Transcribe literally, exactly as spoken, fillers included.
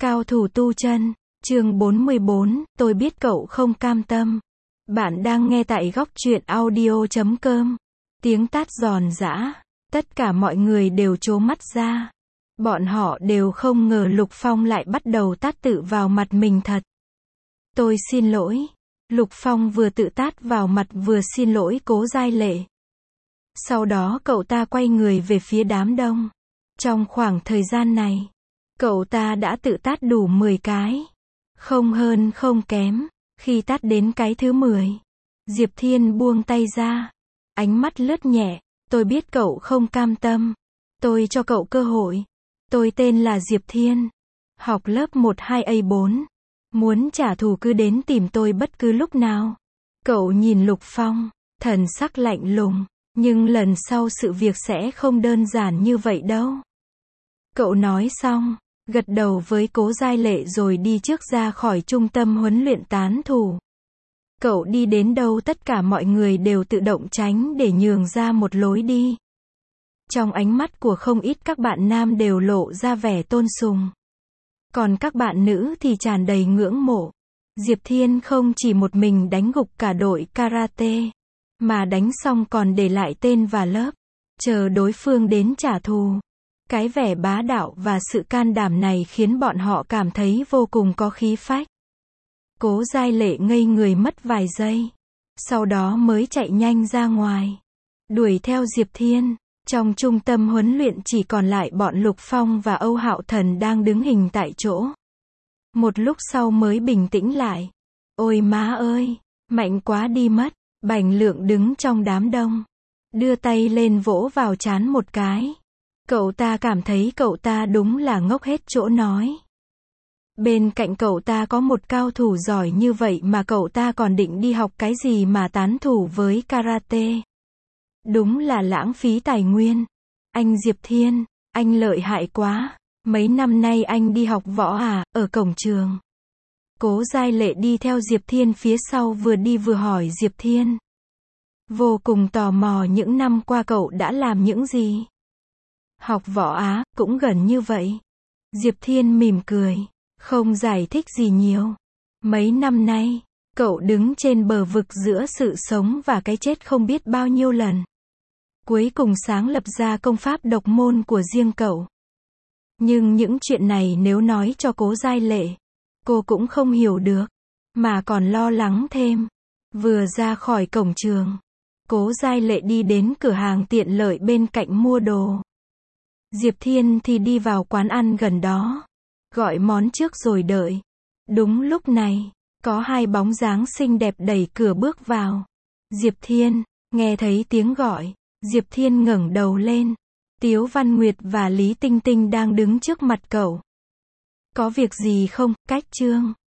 Cao thủ tu chân, chương bốn mươi bốn, tôi biết cậu không cam tâm. Bạn đang nghe tại góc truyện audio chấm com. Tiếng tát giòn giã, tất cả mọi người đều trố mắt ra. Bọn họ đều không ngờ Lục Phong lại bắt đầu tát tự vào mặt mình thật. Tôi xin lỗi. Lục Phong vừa tự tát vào mặt vừa xin lỗi Cố Giai Lệ. Sau đó cậu ta quay người về phía đám đông. Trong khoảng thời gian này, cậu ta đã tự tát đủ mười cái. Không hơn không kém. Khi tát đến cái thứ mười, Diệp Thiên buông tay ra. Ánh mắt lướt nhẹ. Tôi biết cậu không cam tâm. Tôi cho cậu cơ hội. Tôi tên là Diệp Thiên. Học lớp một hai A bốn. Muốn trả thù cứ đến tìm tôi bất cứ lúc nào. Cậu nhìn Lục Phong, thần sắc lạnh lùng. Nhưng lần sau sự việc sẽ không đơn giản như vậy đâu. Cậu nói xong, gật đầu với Cố Giai Lệ rồi đi trước ra khỏi trung tâm huấn luyện tán thủ. Cậu đi đến đâu tất cả mọi người đều tự động tránh để nhường ra một lối đi. Trong ánh mắt của không ít các bạn nam đều lộ ra vẻ tôn sùng. Còn các bạn nữ thì tràn đầy ngưỡng mộ. Diệp Thiên không chỉ một mình đánh gục cả đội karate, mà đánh xong còn để lại tên và lớp, chờ đối phương đến trả thù. Cái vẻ bá đạo và sự can đảm này khiến bọn họ cảm thấy vô cùng có khí phách. Cố Giai Lệ ngây người mất vài giây, sau đó mới chạy nhanh ra ngoài, đuổi theo Diệp Thiên. Trong trung tâm huấn luyện chỉ còn lại bọn Lục Phong và Âu Hạo Thần đang đứng hình tại chỗ. Một lúc sau mới bình tĩnh lại. Ôi má ơi, mạnh quá đi mất. Bành Lượng đứng trong đám đông, đưa tay lên vỗ vào trán một cái. Cậu ta cảm thấy cậu ta đúng là ngốc hết chỗ nói. Bên cạnh cậu ta có một cao thủ giỏi như vậy mà cậu ta còn định đi học cái gì mà tán thủ với karate. Đúng là lãng phí tài nguyên. Anh Diệp Thiên, anh lợi hại quá. Mấy năm nay anh đi học võ à, ở cổng trường. Cố Giai Lệ đi theo Diệp Thiên phía sau vừa đi vừa hỏi Diệp Thiên. Vô cùng tò mò những năm qua cậu đã làm những gì. Học võ á, cũng gần như vậy. Diệp Thiên mỉm cười, không giải thích gì nhiều. Mấy năm nay, cậu đứng trên bờ vực giữa sự sống và cái chết không biết bao nhiêu lần. Cuối cùng sáng lập ra công pháp độc môn của riêng cậu. Nhưng những chuyện này nếu nói cho Cố Giai Lệ, cô cũng không hiểu được, mà còn lo lắng thêm. Vừa ra khỏi cổng trường, Cố Giai Lệ đi đến cửa hàng tiện lợi bên cạnh mua đồ. Diệp Thiên thì đi vào quán ăn gần đó, gọi món trước rồi đợi. Đúng lúc này, có hai bóng dáng xinh đẹp đẩy cửa bước vào. Diệp Thiên, nghe thấy tiếng gọi, Diệp Thiên ngẩng đầu lên. Tiếu Văn Nguyệt và Lý Tinh Tinh đang đứng trước mặt cậu. Có việc gì không, Cách Trương?